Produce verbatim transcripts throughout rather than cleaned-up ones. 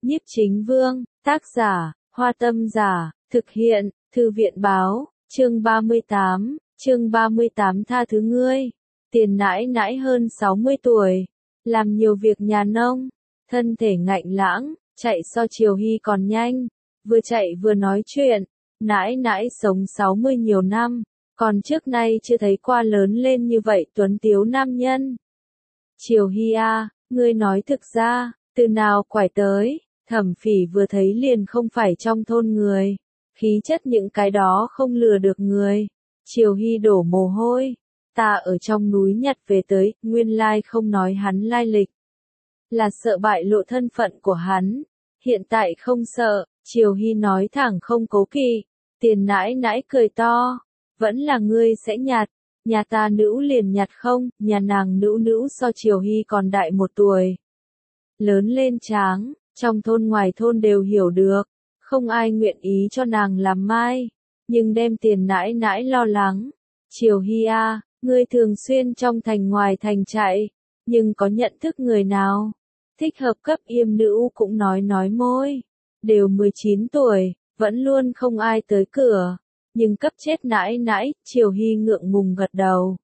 Nhiếp Chính Vương, tác giả, Hoa Tâm Giả, thực hiện, Thư viện báo, chương ba mươi tám, chương ba mươi tám tha thứ ngươi. Tiền nãi nãi hơn sáu mươi tuổi, làm nhiều việc nhà nông, thân thể ngạnh lãng, chạy so Triều Hy còn nhanh, vừa chạy vừa nói chuyện, nãi nãi sống sáu mươi nhiều năm, còn trước nay chưa thấy qua lớn lên như vậy tuấn tiếu nam nhân. Triều Hy a, ngươi nói thực ra, từ nào quải tới, Thẩm Phỉ vừa thấy liền không phải trong thôn người, khí chất những cái đó không lừa được người. Triều Hy đổ mồ hôi, ta ở trong núi nhặt về tới, nguyên lai không nói hắn lai lịch. Là sợ bại lộ thân phận của hắn, hiện tại không sợ, Triều Hy nói thẳng không cố kỵ. Tiền nãi nãi cười to, vẫn là ngươi sẽ nhặt, nhà ta nữ liền nhặt không, nhà nàng nữ nữ so Triều Hy còn đại một tuổi. Lớn lên tráng, trong thôn ngoài thôn đều hiểu được, không ai nguyện ý cho nàng làm mai, nhưng đem tiền nãi nãi lo lắng. Triều Hy a, ngươi thường xuyên trong thành ngoài thành chạy, nhưng có nhận thức người nào thích hợp cấp yêm nữ cũng nói nói môi, đều mười chín tuổi, vẫn luôn không ai tới cửa, nhưng cấp chết nãi nãi. Triều Hy ngượng ngùng gật đầu.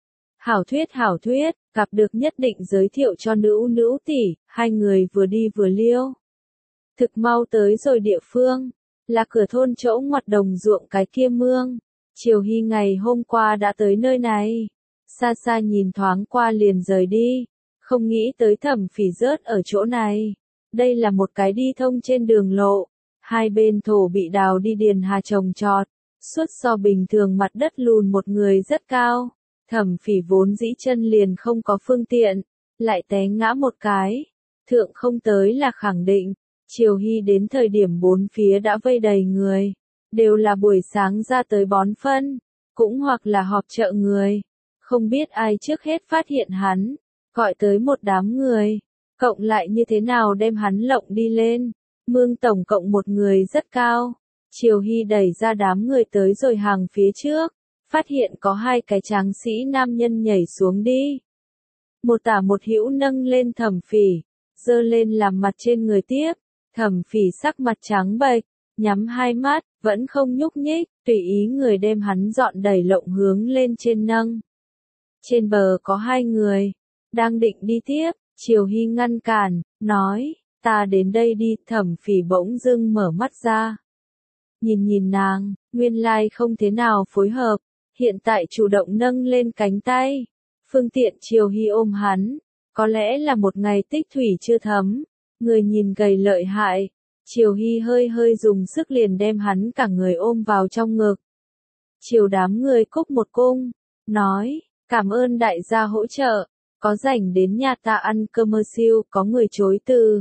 Hảo thuyết hảo thuyết, gặp được nhất định giới thiệu cho nữ nữ tỷ, hai người vừa đi vừa liêu. Thực mau tới rồi địa phương, là cửa thôn chỗ ngoặt đồng ruộng cái kia mương. Triều Hy ngày hôm qua đã tới nơi này, xa xa nhìn thoáng qua liền rời đi, không nghĩ tới Thẩm Phỉ rớt ở chỗ này. Đây là một cái đi thông trên đường lộ, hai bên thổ bị đào đi điền hà trồng trọt, suốt so bình thường mặt đất lùn một người rất cao. Thẩm Phỉ vốn dĩ chân liền không có phương tiện, lại té ngã một cái, thượng không tới là khẳng định. Triều Hy đến thời điểm bốn phía đã vây đầy người, đều là buổi sáng ra tới bón phân, cũng hoặc là họp chợ người, không biết ai trước hết phát hiện hắn, gọi tới một đám người, cộng lại như thế nào đem hắn lộng đi lên. Mương tổng cộng một người rất cao, Triều Hy đẩy ra đám người tới rồi hàng phía trước, phát hiện có hai cái tráng sĩ nam nhân nhảy xuống đi. Một tả một hữu nâng lên Thẩm Phỉ, giơ lên làm mặt trên người tiếp. Thẩm Phỉ sắc mặt trắng bệch, nhắm hai mắt, vẫn không nhúc nhích, tùy ý người đem hắn dọn đẩy lộng hướng lên trên nâng. Trên bờ có hai người, đang định đi tiếp, Triều Hy ngăn cản, nói, ta đến đây đi. Thẩm Phỉ bỗng dưng mở mắt ra. Nhìn nhìn nàng, nguyên lai không thế nào phối hợp, hiện tại chủ động nâng lên cánh tay. Phương tiện Triều Hy ôm hắn, có lẽ là một ngày tích thủy chưa thấm. Người nhìn gầy lợi hại, Triều Hy hơi hơi dùng sức liền đem hắn cả người ôm vào trong ngực. Triều đám người cúc một cung, nói, cảm ơn đại gia hỗ trợ, có rảnh đến nhà ta ăn cơm mơ siêu. Có người chối từ,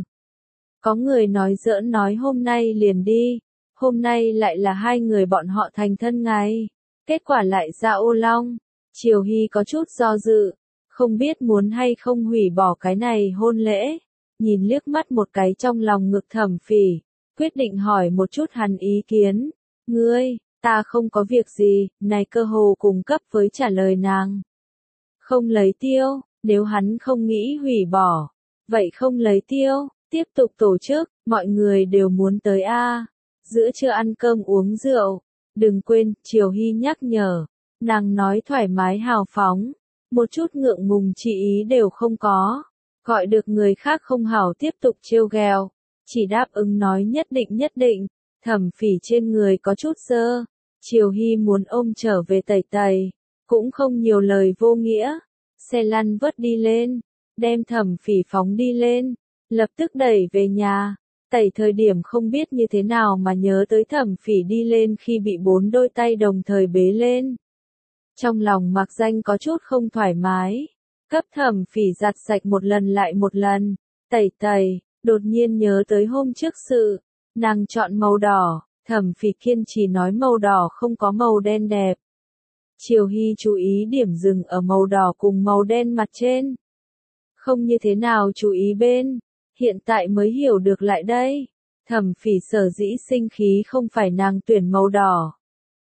có người nói giỡn nói hôm nay liền đi, hôm nay lại là hai người bọn họ thành thân ngày, kết quả lại ra ô long. Triều Hy có chút do dự, không biết muốn hay không hủy bỏ cái này hôn lễ. Nhìn liếc mắt một cái trong lòng ngực Thẩm Phỉ, quyết định hỏi một chút hắn ý kiến. Ngươi, ta không có việc gì, này cơ hồ cùng cấp với trả lời nàng. Không lấy tiêu, nếu hắn không nghĩ hủy bỏ, vậy không lấy tiêu, tiếp tục tổ chức, mọi người đều muốn tới a. Giữa trưa ăn cơm uống rượu, đừng quên, Triều Hy nhắc nhở, nàng nói thoải mái hào phóng, một chút ngượng ngùng chỉ ý đều không có. Gọi được người khác không hảo tiếp tục trêu ghẹo, chỉ đáp ứng nói nhất định nhất định. Thẩm Phỉ trên người có chút dơ, Triều Hy muốn ôm trở về tẩy tẩy, cũng không nhiều lời vô nghĩa. Xe lăn vớt đi lên, đem Thẩm Phỉ phóng đi lên, lập tức đẩy về nhà. Tẩy thời điểm không biết như thế nào mà nhớ tới Thẩm Phỉ đi lên khi bị bốn đôi tay đồng thời bế lên. Trong lòng mặc danh có chút không thoải mái. Cấp Thẩm Phỉ giặt sạch một lần lại một lần, tẩy tẩy, đột nhiên nhớ tới hôm trước sự, nàng chọn màu đỏ. Thẩm Phỉ kiên trì nói màu đỏ không có màu đen đẹp. Triều Hy chú ý điểm dừng ở màu đỏ cùng màu đen mặt trên, không như thế nào chú ý bên, hiện tại mới hiểu được lại đây. Thẩm Phỉ sở dĩ sinh khí không phải nàng tuyển màu đỏ,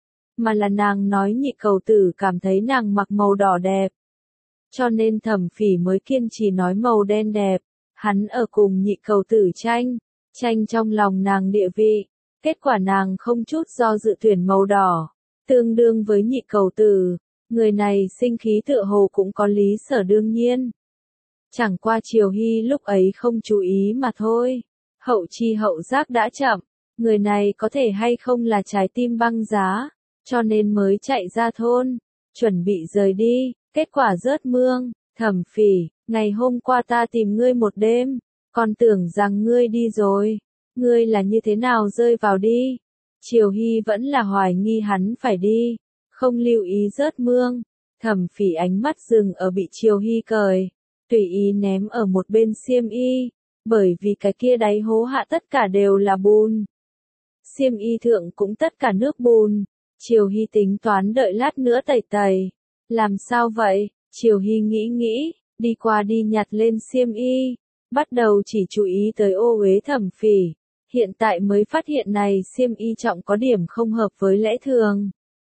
mà là nàng nói nhị cầu tử cảm thấy nàng mặc màu đỏ đẹp. Cho nên Thẩm Phỉ mới kiên trì nói màu đen đẹp, hắn ở cùng nhị cầu tử tranh, tranh trong lòng nàng địa vị. Kết quả nàng không chút do dự tuyển màu đỏ, tương đương với nhị cầu tử. Người này sinh khí tựa hồ cũng có lý sở đương nhiên. Chẳng qua Triều Hy lúc ấy không chú ý mà thôi. Hậu chi hậu giác đã chậm, người này có thể hay không là trái tim băng giá, cho nên mới chạy ra thôn, chuẩn bị rời đi, kết quả rớt mương. Thẩm Phỉ, ngày hôm qua ta tìm ngươi một đêm, còn tưởng rằng ngươi đi rồi, ngươi là như thế nào rơi vào đi. Triều Hy vẫn là hoài nghi hắn phải đi, không lưu ý rớt mương. Thẩm Phỉ ánh mắt dừng ở bị Triều Hy cởi, tùy ý ném ở một bên xiêm y, bởi vì cái kia đáy hố hạ tất cả đều là bùn. Xiêm y thượng cũng tất cả nước bùn. Triều Hy tính toán đợi lát nữa tẩy tẩy. Làm sao vậy? Triều Hy nghĩ nghĩ, đi qua đi nhặt lên xiêm y, bắt đầu chỉ chú ý tới ô uế Thẩm Phỉ. Hiện tại mới phát hiện này xiêm y trọng có điểm không hợp với lẽ thường.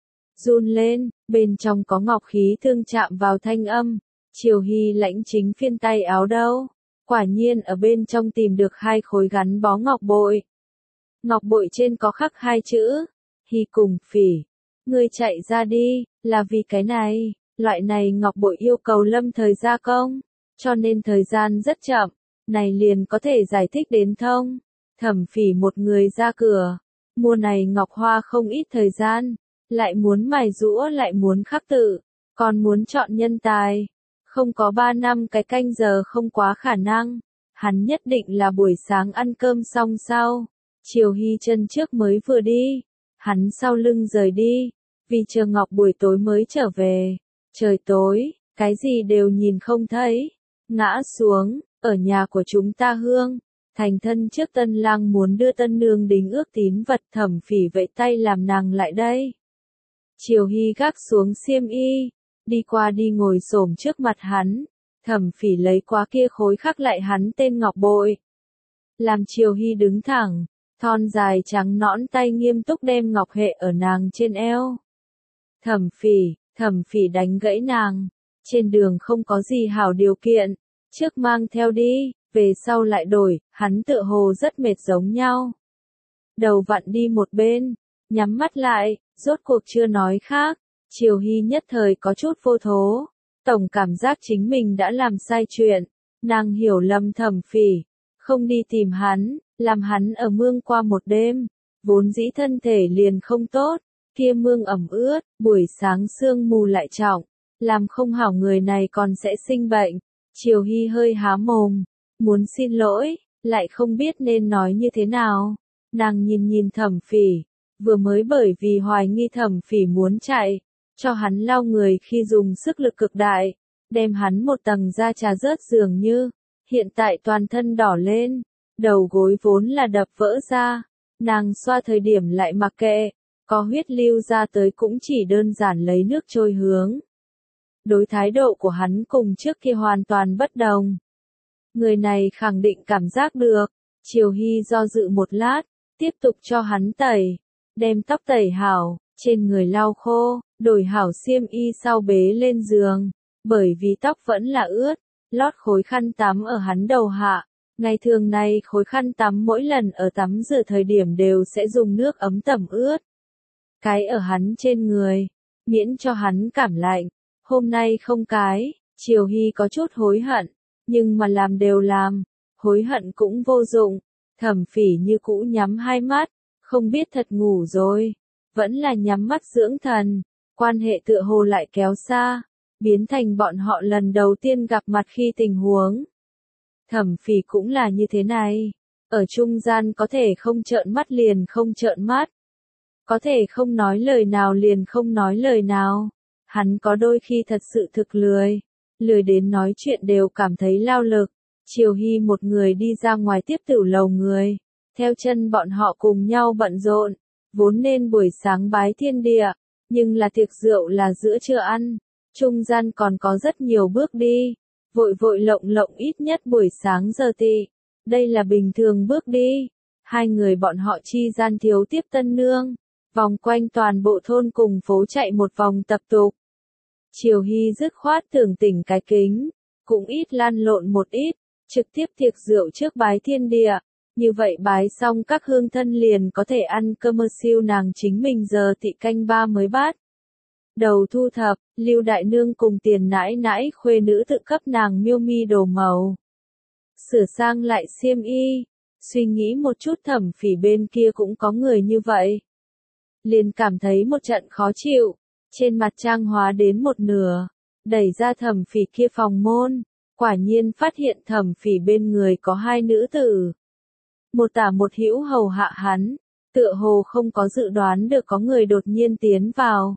Run lên, bên trong có ngọc khí thương chạm vào thanh âm. Triều Hy lãnh chính phiên tay áo đâu. Quả nhiên ở bên trong tìm được hai khối gắn bó ngọc bội. Ngọc bội trên có khắc hai chữ, Hy cùng Phỉ. Ngươi chạy ra đi, là vì cái này, loại này ngọc bội yêu cầu lâm thời gia công, cho nên thời gian rất chậm, này liền có thể giải thích đến thông. Thẩm Phỉ một người ra cửa, mua này ngọc hoa không ít thời gian, lại muốn mài giũa lại muốn khắc tự, còn muốn chọn nhân tài. Không có ba năm cái canh giờ không quá khả năng, hắn nhất định là buổi sáng ăn cơm xong sau. Triều Hy chân trước mới vừa đi, hắn sau lưng rời đi, vì chờ Ngọc buổi tối mới trở về. Trời tối, cái gì đều nhìn không thấy, ngã xuống, ở nhà của chúng ta Hương. Thành thân trước tân lang muốn đưa tân nương đính ước tín vật. Thẩm Phỉ vẫy tay làm nàng lại đây. Triều Hy gác xuống xiêm y, đi qua đi ngồi xổm trước mặt hắn. Thẩm Phỉ lấy qua kia khối khắc lại hắn tên ngọc bội. Làm Triều Hy đứng thẳng, thon dài trắng nõn tay nghiêm túc đem ngọc hệ ở nàng trên eo. Thẩm Phỉ, Thẩm Phỉ đánh gãy nàng. Trên đường không có gì hảo điều kiện, trước mang theo đi, về sau lại đổi. Hắn tựa hồ rất mệt giống nhau. Đầu vặn đi một bên, nhắm mắt lại, rốt cuộc chưa nói khác. Triều Hy nhất thời có chút vô thố, tổng cảm giác chính mình đã làm sai chuyện. Nàng hiểu lầm Thẩm Phỉ, không đi tìm hắn, làm hắn ở mương qua một đêm, vốn dĩ thân thể liền không tốt, kia mương ẩm ướt, buổi sáng sương mù lại trọng, làm không hảo người này còn sẽ sinh bệnh. Triều Hy hơi há mồm, muốn xin lỗi, lại không biết nên nói như thế nào. Nàng nhìn nhìn Thẩm Phỉ, vừa mới bởi vì hoài nghi Thẩm Phỉ muốn chạy, cho hắn lau người khi dùng sức lực cực đại, đem hắn một tầng da trà rớt dường như, hiện tại toàn thân đỏ lên, đầu gối vốn là đập vỡ ra, nàng xoa thời điểm lại mặc kệ, có huyết lưu ra tới cũng chỉ đơn giản lấy nước trôi hướng. Đối thái độ của hắn cùng trước kia hoàn toàn bất đồng. Người này khẳng định cảm giác được. Triều Hy do dự một lát, tiếp tục cho hắn tẩy, đem tóc tẩy hảo, trên người lau khô, đổi hảo xiêm y sau bế lên giường, bởi vì tóc vẫn là ướt, lót khối khăn tắm ở hắn đầu hạ. Ngày thường này khối khăn tắm mỗi lần ở tắm rửa thời điểm đều sẽ dùng nước ấm tẩm ướt. Cái ở hắn trên người, miễn cho hắn cảm lạnh. Hôm nay không cái, Triều Hy có chút hối hận, nhưng mà làm đều làm, hối hận cũng vô dụng. Thẩm Phỉ như cũ nhắm hai mắt, không biết thật ngủ rồi, vẫn là nhắm mắt dưỡng thần. Quan hệ tựa hồ lại kéo xa, biến thành bọn họ lần đầu tiên gặp mặt khi tình huống. Thẩm Phỉ cũng là như thế này, ở trung gian có thể không trợn mắt liền không trợn mắt, có thể không nói lời nào liền không nói lời nào. Hắn có đôi khi thật sự thực lười, lười đến nói chuyện đều cảm thấy lao lực. Triều Hy một người đi ra ngoài tiếp tiểu lầu người, theo chân bọn họ cùng nhau bận rộn, vốn nên buổi sáng bái thiên địa, nhưng là tiệc rượu là giữa trưa ăn, trung gian còn có rất nhiều bước đi, vội vội lộng lộng ít nhất buổi sáng giờ tị, đây là bình thường bước đi. Hai người bọn họ chi gian thiếu tiếp tân nương, vòng quanh toàn bộ thôn cùng phố chạy một vòng tập tục. Triều Hy dứt khoát tưởng tỉnh cái kính, cũng ít lăn lộn một ít, trực tiếp tiệc rượu trước bái thiên địa, Như vậy bái xong các hương thân liền có thể ăn cơm mơ siêu nàng chính mình giờ tị canh ba mới bát. Đầu thu thập, Lưu Đại Nương cùng Tiền nãi nãi khuê nữ tự cấp nàng miêu mi đồ màu. Sửa sang lại xiêm y, suy nghĩ một chút Thẩm Phỉ bên kia cũng có người như vậy. Liền cảm thấy một trận khó chịu, trên mặt trang hóa đến một nửa, đẩy ra Thẩm Phỉ kia phòng môn, quả nhiên phát hiện Thẩm Phỉ bên người có hai nữ tử. Một tả một hữu hầu hạ hắn, tựa hồ không có dự đoán được có người đột nhiên tiến vào.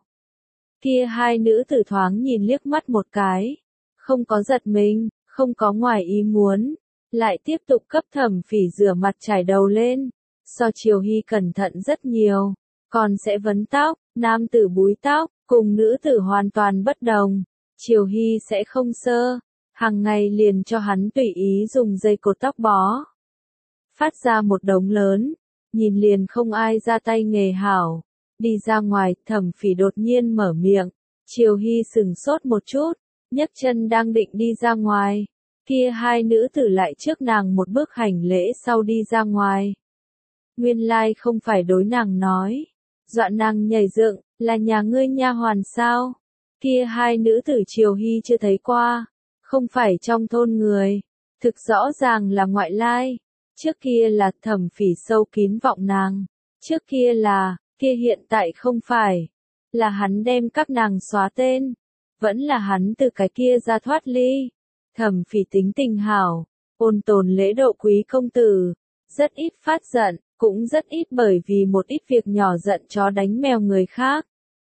Kia hai nữ tử thoáng nhìn liếc mắt một cái, không có giật mình, không có ngoài ý muốn, lại tiếp tục cấp Thẩm Phỉ rửa mặt chải đầu lên, so Triều Hy cẩn thận rất nhiều, còn sẽ vấn tóc, nam tử búi tóc, cùng nữ tử hoàn toàn bất đồng. Triều Hy sẽ không sơ, hàng ngày liền cho hắn tùy ý dùng dây cột tóc bó. Phát ra một đống lớn, nhìn liền không ai ra tay nghề hảo. Đi ra ngoài, Thẩm Phỉ đột nhiên mở miệng. Triều Hy sừng sốt một chút, nhấc chân đang định đi ra ngoài. Kia hai nữ tử lại trước nàng một bước hành lễ sau đi ra ngoài. Nguyên lai không phải đối nàng nói. Dọa nàng nhảy dựng, là nhà ngươi nha hoàn sao? Kia hai nữ tử Triều Hy chưa thấy qua. Không phải trong thôn người. Thực rõ ràng là ngoại lai. Trước kia là Thẩm Phỉ sâu kín vọng nàng. Trước kia là, kia hiện tại không phải. Là hắn đem các nàng xóa tên. Vẫn là hắn từ cái kia ra thoát ly. Thẩm Phỉ tính tình hảo, ôn tồn lễ độ quý công tử. Rất ít phát giận, cũng rất ít bởi vì một ít việc nhỏ giận chó đánh mèo người khác.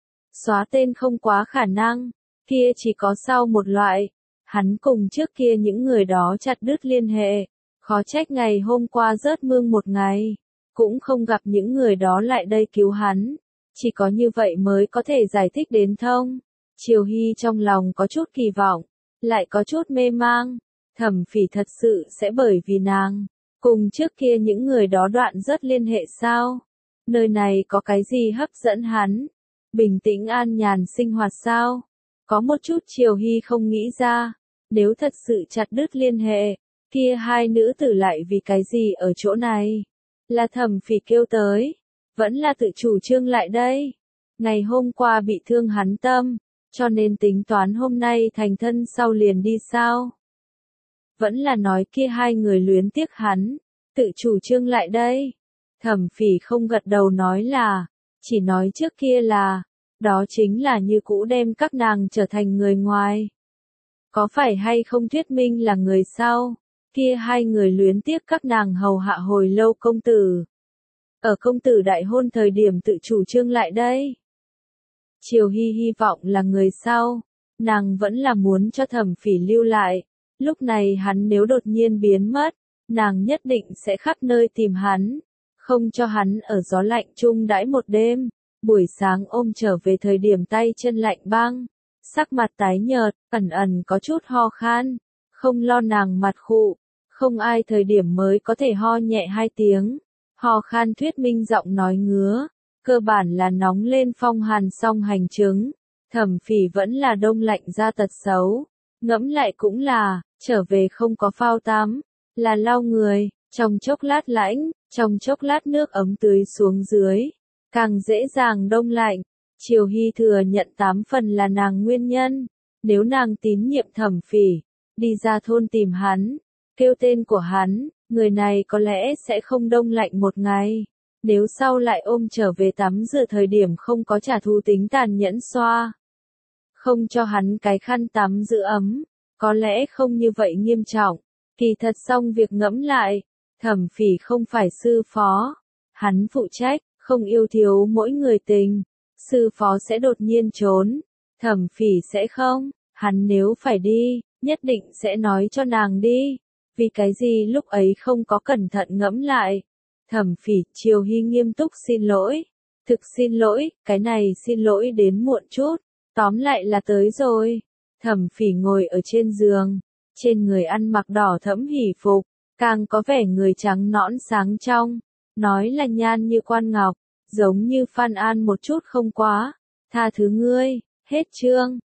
Xóa tên không quá khả năng, kia chỉ có sau một loại. Hắn cùng trước kia những người đó chặt đứt liên hệ. Khó trách ngày hôm qua rớt mương một ngày, cũng không gặp những người đó lại đây cứu hắn. Chỉ có như vậy mới có thể giải thích đến thông. Triều Hy trong lòng có chút kỳ vọng, lại có chút mê mang. Thẩm Phỉ thật sự sẽ bởi vì nàng, cùng trước kia những người đó đoạn rất liên hệ sao? Nơi này có cái gì hấp dẫn hắn? Bình tĩnh an nhàn sinh hoạt sao? Có một chút Triều Hy không nghĩ ra. Nếu thật sự chặt đứt liên hệ, kia hai nữ tử lại vì cái gì ở chỗ này? Là Thẩm Phỉ kêu tới, vẫn là tự chủ trương lại đây. Ngày hôm qua bị thương hắn tâm, cho nên tính toán hôm nay thành thân sau liền đi sao? Vẫn là nói kia hai người luyến tiếc hắn, tự chủ trương lại đây. Thẩm Phỉ không gật đầu nói là, chỉ nói trước kia là, đó chính là như cũ đem các nàng trở thành người ngoài. Có phải hay không thuyết minh là người sau? Kia hai người luyến tiếc các nàng hầu hạ hồi lâu công tử. Ở công tử đại hôn thời điểm tự chủ trương lại đây. Triều Hy hy vọng là người sau, nàng vẫn là muốn cho Thẩm Phỉ lưu lại. Lúc này hắn nếu đột nhiên biến mất, nàng nhất định sẽ khắp nơi tìm hắn, không cho hắn ở gió lạnh chung đãi một đêm. Buổi sáng ôm trở về thời điểm tay chân lạnh băng, sắc mặt tái nhợt, ẩn ẩn có chút ho khan, không lo nàng mặt khụ, không ai thời điểm mới có thể ho nhẹ hai tiếng. Ho khan thuyết minh giọng nói ngứa, cơ bản là nóng lên phong hàn song hành chứng. Thẩm Phỉ vẫn là đông lạnh ra tật xấu, ngẫm lại cũng là, trở về không có phao tắm, là lau người, trong chốc lát lãnh, trong chốc lát nước ấm tưới xuống dưới, càng dễ dàng đông lạnh. Triều Hy thừa nhận tám phần là nàng nguyên nhân, nếu nàng tín nhiệm Thẩm Phỉ, đi ra thôn tìm hắn, kêu tên của hắn, người này có lẽ sẽ không đông lạnh một ngày. Nếu sau lại ôm trở về tắm rửa thời điểm không có trả thù tính tàn nhẫn xoa, không cho hắn cái khăn tắm giữ ấm, có lẽ không như vậy nghiêm trọng. Kỳ thật xong việc ngẫm lại, Thẩm Phỉ không phải sư phó, hắn phụ trách, không yêu thiếu mỗi người tình. Sư phó sẽ đột nhiên trốn, Thẩm Phỉ sẽ không, hắn nếu phải đi, nhất định sẽ nói cho nàng đi. Vì cái gì lúc ấy không có cẩn thận ngẫm lại. Thẩm Phỉ, Triều Hy nghiêm túc xin lỗi. Thực xin lỗi, cái này xin lỗi đến muộn chút. Tóm lại là tới rồi. Thẩm Phỉ ngồi ở trên giường, trên người ăn mặc đỏ thẫm hỉ phục, càng có vẻ người trắng nõn sáng trong, nói là nhan như quan ngọc, giống như Phan An một chút không quá. Tha thứ ngươi, hết chương.